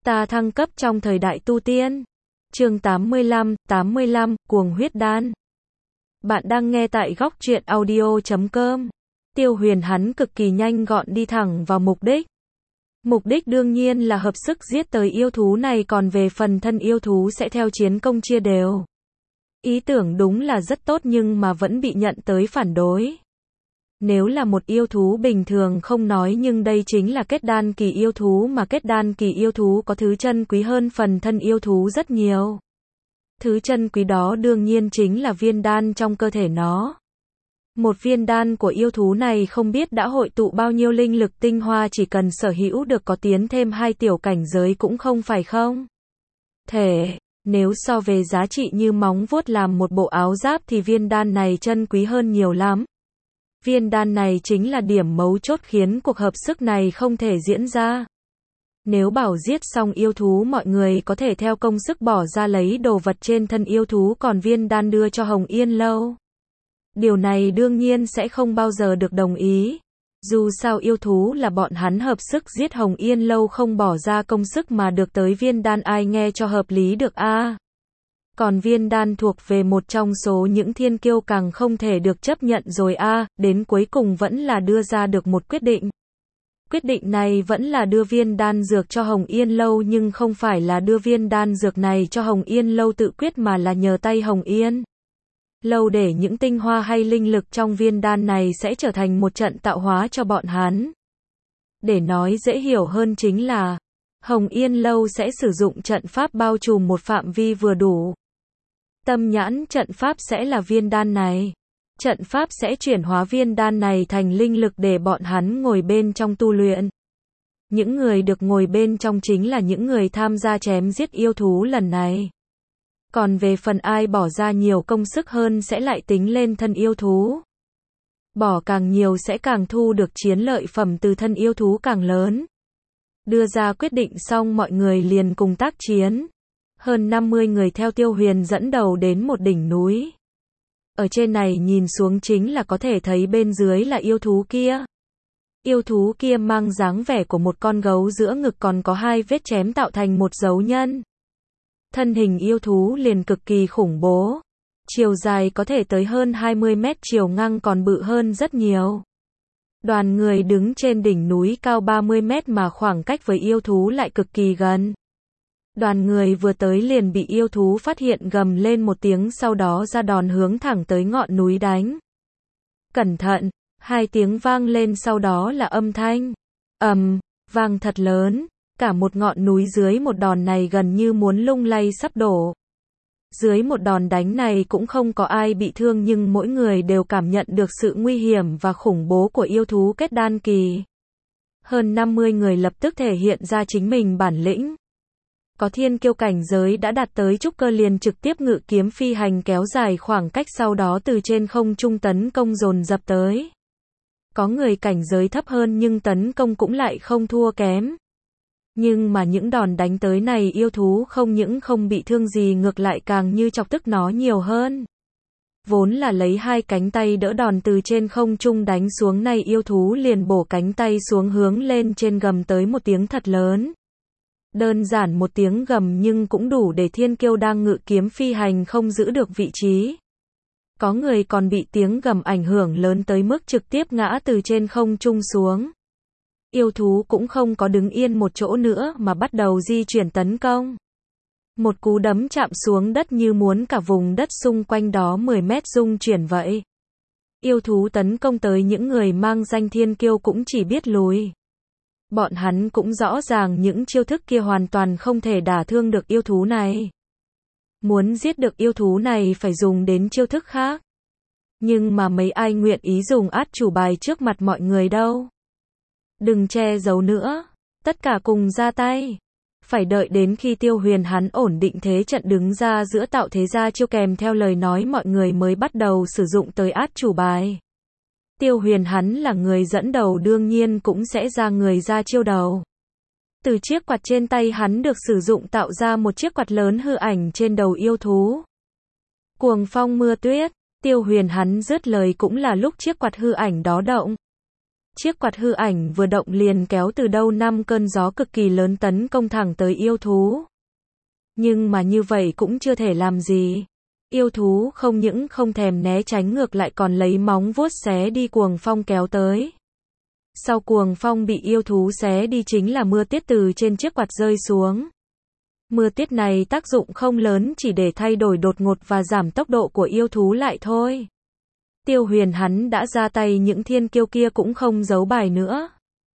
Ta thăng cấp trong thời đại tu tiên. Chương 85, Cuồng huyết đan. Bạn đang nghe tại góc truyện audio.com. Tiêu Huyền hắn cực kỳ nhanh gọn đi thẳng vào mục đích. Mục đích đương nhiên là hợp sức giết tới yêu thú này, còn về phần thân yêu thú sẽ theo chiến công chia đều. Ý tưởng đúng là rất tốt nhưng mà vẫn bị nhận tới phản đối. Nếu là một yêu thú bình thường không nói, nhưng đây chính là kết đan kỳ yêu thú, mà kết đan kỳ yêu thú có thứ chân quý hơn phần thân yêu thú rất nhiều. Thứ chân quý đó đương nhiên chính là viên đan trong cơ thể nó. Một viên đan của yêu thú này không biết đã hội tụ bao nhiêu linh lực tinh hoa, chỉ cần sở hữu được có tiến thêm 2 tiểu cảnh giới cũng không phải không thể. Nếu so về giá trị như móng vuốt làm một bộ áo giáp thì viên đan này chân quý hơn nhiều lắm. Viên đan này chính là điểm mấu chốt khiến cuộc hợp sức này không thể diễn ra. Nếu bảo giết xong yêu thú mọi người có thể theo công sức bỏ ra lấy đồ vật trên thân yêu thú, còn viên đan đưa cho Hồng Yên Lâu. Điều này đương nhiên sẽ không bao giờ được đồng ý. Dù sao yêu thú là bọn hắn hợp sức giết, Hồng Yên Lâu không bỏ ra công sức mà được tới viên đan, ai nghe cho hợp lý được a. Còn viên đan thuộc về một trong số những thiên kiêu càng không thể được chấp nhận rồi a. Đến cuối cùng vẫn là đưa ra được một quyết định. Quyết định này vẫn là đưa viên đan dược cho Hồng Yên Lâu, nhưng không phải là đưa viên đan dược này cho Hồng Yên Lâu tự quyết, mà là nhờ tay Hồng Yên Lâu để những tinh hoa hay linh lực trong viên đan này sẽ trở thành một trận tạo hóa cho bọn hắn. Để nói dễ hiểu hơn chính là Hồng Yên Lâu sẽ sử dụng trận pháp bao trùm một phạm vi vừa đủ. Tâm nhãn trận pháp sẽ là viên đan này. Trận pháp sẽ chuyển hóa viên đan này thành linh lực để bọn hắn ngồi bên trong tu luyện. Những người được ngồi bên trong chính là những người tham gia chém giết yêu thú lần này. Còn về phần ai bỏ ra nhiều công sức hơn sẽ lại tính lên thân yêu thú. Bỏ càng nhiều sẽ càng thu được chiến lợi phẩm từ thân yêu thú càng lớn. Đưa ra quyết định xong mọi người liền cùng tác chiến. Hơn 50 người theo Tiêu Huyền dẫn đầu đến một đỉnh núi. Ở trên này nhìn xuống chính là có thể thấy bên dưới là yêu thú kia. Yêu thú kia mang dáng vẻ của một con gấu, giữa ngực còn có 2 vết chém tạo thành một dấu nhân. Thân hình yêu thú liền cực kỳ khủng bố. Chiều dài có thể tới hơn 20 mét, chiều ngang còn bự hơn rất nhiều. Đoàn người đứng trên đỉnh núi cao 30 mét mà khoảng cách với yêu thú lại cực kỳ gần. Đoàn người vừa tới liền bị yêu thú phát hiện, gầm lên một tiếng, sau đó ra đòn hướng thẳng tới ngọn núi đánh. Cẩn thận, 2 tiếng vang lên, sau đó là âm thanh vang thật lớn. Cả một ngọn núi dưới một đòn này gần như muốn lung lay sắp đổ. Dưới một đòn đánh này cũng không có ai bị thương, nhưng mỗi người đều cảm nhận được sự nguy hiểm và khủng bố của yêu thú kết đan kỳ. Hơn 50 người lập tức thể hiện ra chính mình bản lĩnh. Có thiên kiêu cảnh giới đã đạt tới trúc cơ liền trực tiếp ngự kiếm phi hành kéo dài khoảng cách, sau đó từ trên không trung tấn công dồn dập tới. Có người cảnh giới thấp hơn nhưng tấn công cũng lại không thua kém. Nhưng mà những đòn đánh tới này yêu thú không những không bị thương gì, ngược lại càng như chọc tức nó nhiều hơn. Vốn là lấy 2 cánh tay đỡ đòn từ trên không trung đánh xuống, này yêu thú liền bổ cánh tay xuống hướng lên trên, gầm tới một tiếng thật lớn. Đơn giản một tiếng gầm nhưng cũng đủ để thiên kiêu đang ngự kiếm phi hành không giữ được vị trí. Có người còn bị tiếng gầm ảnh hưởng lớn tới mức trực tiếp ngã từ trên không trung xuống. Yêu thú cũng không có đứng yên một chỗ nữa mà bắt đầu di chuyển tấn công. Một cú đấm chạm xuống đất như muốn cả vùng đất xung quanh đó 10 mét rung chuyển vậy. Yêu thú tấn công tới những người mang danh thiên kiêu cũng chỉ biết lùi. Bọn hắn cũng rõ ràng những chiêu thức kia hoàn toàn không thể đả thương được yêu thú này. Muốn giết được yêu thú này phải dùng đến chiêu thức khác. Nhưng mà mấy ai nguyện ý dùng át chủ bài trước mặt mọi người đâu. Đừng che giấu nữa, tất cả cùng ra tay. Phải đợi đến khi Tiêu Huyền hắn ổn định thế trận đứng ra giữa tạo thế ra chiêu kèm theo lời nói mọi người mới bắt đầu sử dụng tới át chủ bài. Tiêu Huyền hắn là người dẫn đầu đương nhiên cũng sẽ ra người ra chiêu đầu. Từ chiếc quạt trên tay hắn được sử dụng tạo ra một chiếc quạt lớn hư ảnh trên đầu yêu thú. Cuồng phong mưa tuyết, Tiêu Huyền hắn dứt lời cũng là lúc chiếc quạt hư ảnh đó động. Chiếc quạt hư ảnh vừa động liền kéo từ đâu 5 cơn gió cực kỳ lớn tấn công thẳng tới yêu thú. Nhưng mà như vậy cũng chưa thể làm gì. Yêu thú không những không thèm né tránh ngược lại còn lấy móng vuốt xé đi cuồng phong kéo tới. Sau cuồng phong bị yêu thú xé đi chính là mưa tiết từ trên chiếc quạt rơi xuống. Mưa tiết này tác dụng không lớn chỉ để thay đổi đột ngột và giảm tốc độ của yêu thú lại thôi. Tiêu Huyền hắn đã ra tay những thiên kiêu kia cũng không giấu bài nữa.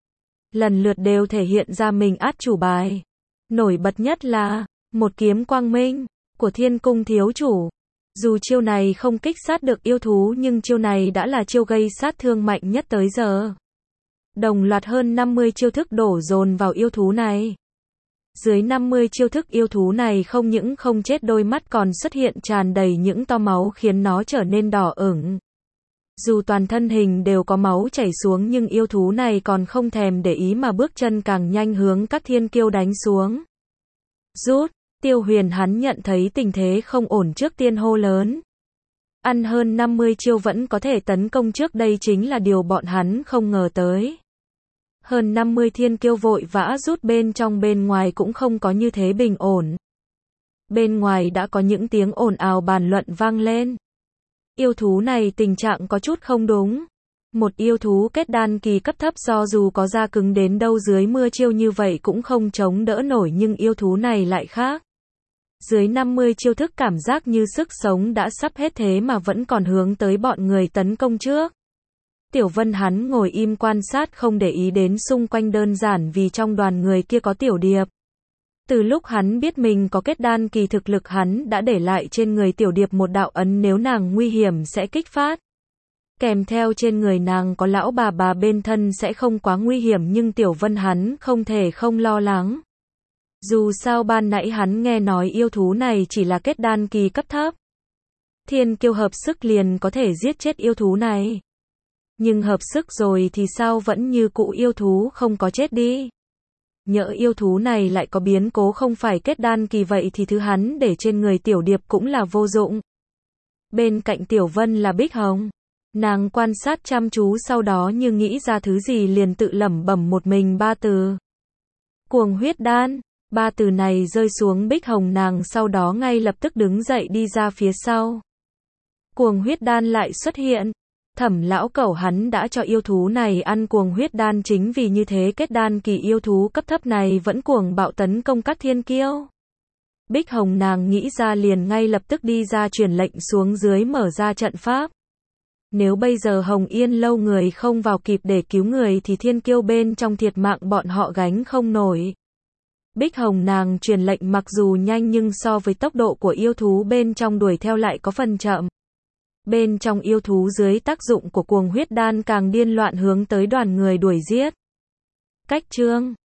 Lần lượt đều thể hiện ra mình át chủ bài. Nổi bật nhất là một kiếm quang minh của Thiên Cung thiếu chủ. Dù chiêu này không kích sát được yêu thú nhưng chiêu này đã là chiêu gây sát thương mạnh nhất tới giờ. Đồng loạt hơn 50 chiêu thức đổ dồn vào yêu thú này. Dưới 50 chiêu thức yêu thú này không những không chết đôi mắt còn xuất hiện tràn đầy những to máu khiến nó trở nên đỏ ửng. Dù toàn thân hình đều có máu chảy xuống nhưng yêu thú này còn không thèm để ý mà bước chân càng nhanh hướng các thiên kiêu đánh xuống. Rút, Tiêu Huyền hắn nhận thấy tình thế không ổn trước tiên hô lớn. Ăn hơn 50 chiêu vẫn có thể tấn công trước đây chính là điều bọn hắn không ngờ tới. Hơn 50 thiên kiêu vội vã rút bên trong bên ngoài cũng không có như thế bình ổn. Bên ngoài đã có những tiếng ồn ào bàn luận vang lên. Yêu thú này tình trạng có chút không đúng. Một yêu thú kết đan kỳ cấp thấp do dù có da cứng đến đâu dưới mưa chiêu như vậy cũng không chống đỡ nổi nhưng yêu thú này lại khác. Dưới 50 chiêu thức cảm giác như sức sống đã sắp hết thế mà vẫn còn hướng tới bọn người tấn công trước. Tiểu Vân hắn ngồi im quan sát không để ý đến xung quanh đơn giản vì trong đoàn người kia có Tiểu Điệp. Từ lúc hắn biết mình có kết đan kỳ thực lực hắn đã để lại trên người Tiểu Điệp một đạo ấn nếu nàng nguy hiểm sẽ kích phát. Kèm theo trên người nàng có lão bà bên thân sẽ không quá nguy hiểm nhưng Tiểu Vân hắn không thể không lo lắng. Dù sao ban nãy hắn nghe nói yêu thú này chỉ là kết đan kỳ cấp thấp. Thiên kiêu hợp sức liền có thể giết chết yêu thú này. Nhưng hợp sức rồi thì sao vẫn như cũ yêu thú không có chết đi. Nhỡ yêu thú này lại có biến cố không phải kết đan kỳ vậy thì thứ hắn để trên người Tiểu Điệp cũng là vô dụng. Bên cạnh Tiểu Vân là Bích Hồng. Nàng quan sát chăm chú sau đó như nghĩ ra thứ gì liền tự lẩm bẩm một mình 3 từ. Cuồng huyết đan. 3 từ này rơi xuống Bích Hồng nàng sau đó ngay lập tức đứng dậy đi ra phía sau. Cuồng huyết đan lại xuất hiện. Thẩm lão cẩu hắn đã cho yêu thú này ăn cuồng huyết đan chính vì như thế kết đan kỳ yêu thú cấp thấp này vẫn cuồng bạo tấn công các thiên kiêu. Bích Hồng nàng nghĩ ra liền ngay lập tức đi ra truyền lệnh xuống dưới mở ra trận pháp. Nếu bây giờ Hồng Yên lâu người không vào kịp để cứu người thì thiên kiêu bên trong thiệt mạng bọn họ gánh không nổi. Bích Hồng nàng truyền lệnh mặc dù nhanh nhưng so với tốc độ của yêu thú bên trong đuổi theo lại có phần chậm. Bên trong yêu thú dưới tác dụng của cuồng huyết đan càng điên loạn hướng tới đoàn người đuổi giết. Cách chương